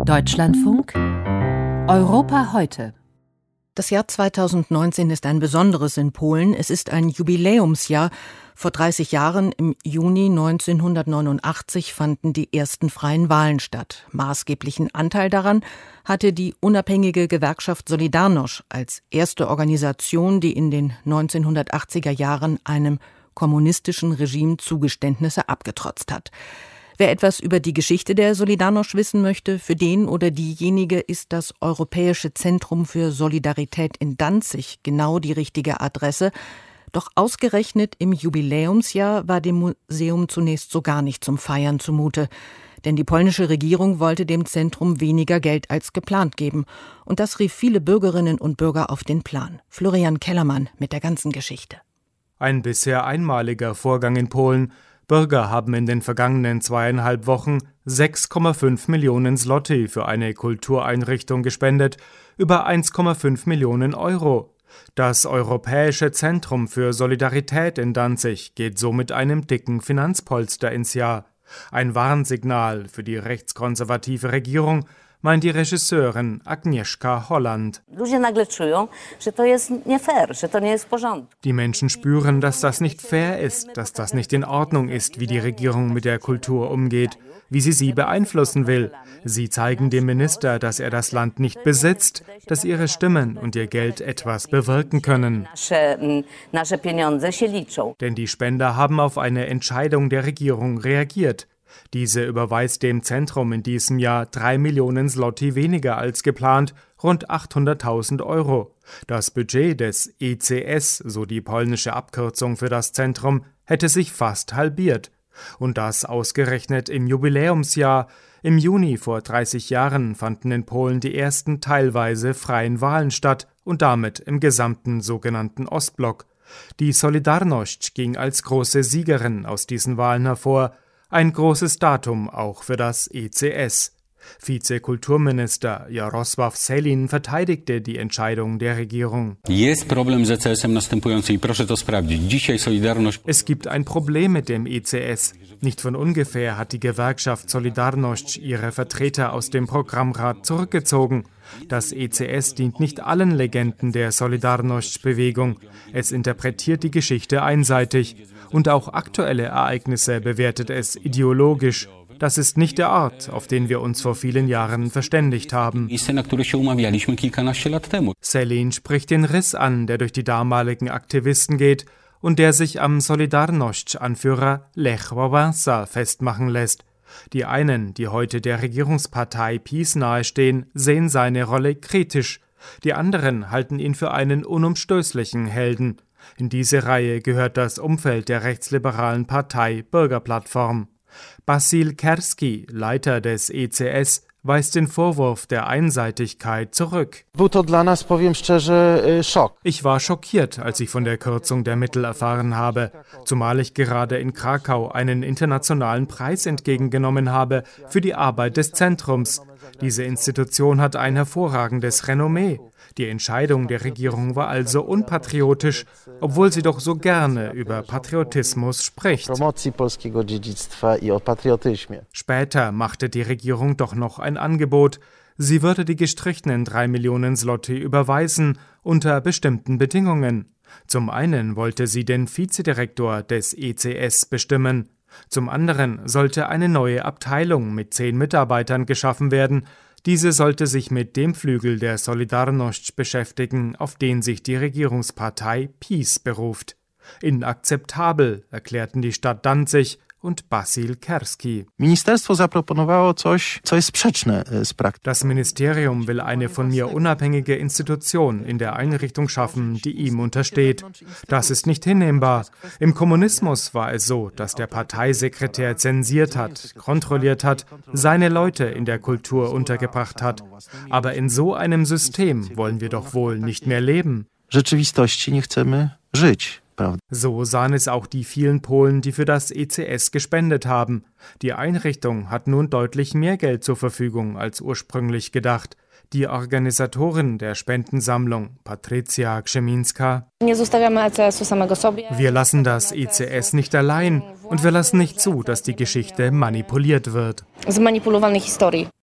Deutschlandfunk Europa heute. Das Jahr 2019 ist ein besonderes in Polen. Es ist ein Jubiläumsjahr. Vor 30 Jahren, im Juni 1989, fanden die ersten freien Wahlen statt. Maßgeblichen Anteil daran hatte die unabhängige Gewerkschaft Solidarność als erste Organisation, die in den 1980er Jahren einem kommunistischen Regime Zugeständnisse abgetrotzt hat. Wer etwas über die Geschichte der Solidarność wissen möchte, für den oder diejenige ist das Europäische Zentrum für Solidarität in Danzig genau die richtige Adresse. Doch ausgerechnet im Jubiläumsjahr war dem Museum zunächst so gar nicht zum Feiern zumute. Denn die polnische Regierung wollte dem Zentrum weniger Geld als geplant geben. Und das rief viele Bürgerinnen und Bürger auf den Plan. Florian Kellermann mit der ganzen Geschichte. Ein bisher einmaliger Vorgang in Polen. Bürger haben in den vergangenen 2,5 Wochen 6,5 Millionen Zloty für eine Kultureinrichtung gespendet, über 1,5 Millionen Euro. Das Europäische Zentrum für Solidarität in Danzig geht so mit einem dicken Finanzpolster ins Jahr. Ein Warnsignal für die rechtskonservative Regierung, meint die Regisseurin Agnieszka Holland. Die Menschen spüren, dass das nicht fair ist, dass das nicht in Ordnung ist, wie die Regierung mit der Kultur umgeht, wie sie beeinflussen will. Sie zeigen dem Minister, dass er das Land nicht besitzt, dass ihre Stimmen und ihr Geld etwas bewirken können. Denn die Spender haben auf eine Entscheidung der Regierung reagiert. Diese überweist dem Zentrum in diesem Jahr 3 Millionen Zloty weniger als geplant, rund 800.000 Euro. Das Budget des ECS, so die polnische Abkürzung für das Zentrum, hätte sich fast halbiert. Und das ausgerechnet im Jubiläumsjahr. Im Juni vor 30 Jahren fanden in Polen die ersten teilweise freien Wahlen statt und damit im gesamten sogenannten Ostblock. Die Solidarność ging als große Siegerin aus diesen Wahlen hervor. Ein großes Datum auch für das ECS. Vizekulturminister Jarosław Sellin verteidigte die Entscheidung der Regierung. Es gibt ein Problem mit dem ECS. Nicht von ungefähr hat die Gewerkschaft Solidarność ihre Vertreter aus dem Programmrat zurückgezogen. Das ECS dient nicht allen Legenden der Solidarność-Bewegung. Es interpretiert die Geschichte einseitig. Und auch aktuelle Ereignisse bewertet es ideologisch. Das ist nicht der Ort, auf den wir uns vor vielen Jahren verständigt haben. Sellin spricht den Riss an, der durch die damaligen Aktivisten geht und der sich am Solidarność-Anführer Lech Wałęsa festmachen lässt. Die einen, die heute der Regierungspartei PiS nahestehen, sehen seine Rolle kritisch. Die anderen halten ihn für einen unumstößlichen Helden. In diese Reihe gehört das Umfeld der rechtsliberalen Partei Bürgerplattform. Basil Kerski, Leiter des ECS, weist den Vorwurf der Einseitigkeit zurück. Ich war schockiert, als ich von der Kürzung der Mittel erfahren habe, zumal ich gerade in Krakau einen internationalen Preis entgegengenommen habe für die Arbeit des Zentrums. Diese Institution hat ein hervorragendes Renommee. Die Entscheidung der Regierung war also unpatriotisch, obwohl sie doch so gerne über Patriotismus spricht. Später machte die Regierung doch noch ein Angebot. Sie würde die gestrichenen 3 Millionen Zloty überweisen, unter bestimmten Bedingungen. Zum einen wollte sie den Vizedirektor des ECS bestimmen. Zum anderen sollte eine neue Abteilung mit 10 Mitarbeitern geschaffen werden. Diese sollte sich mit dem Flügel der Solidarność beschäftigen, auf den sich die Regierungspartei PiS beruft. Inakzeptabel, erklärten die Stadt Danzig und Basil Kerski. Das Ministerium will eine von mir unabhängige Institution in der Einrichtung schaffen, die ihm untersteht. Das ist nicht hinnehmbar. Im Kommunismus war es so, dass der Parteisekretär zensiert hat, kontrolliert hat, seine Leute in der Kultur untergebracht hat. Aber in so einem System wollen wir doch wohl nicht mehr leben. So sahen es auch die vielen Polen, die für das ECS gespendet haben. Die Einrichtung hat nun deutlich mehr Geld zur Verfügung als ursprünglich gedacht. Die Organisatorin der Spendensammlung, Patrycja Krzemińska: Wir lassen das ECS nicht allein und wir lassen nicht zu, dass die Geschichte manipuliert wird.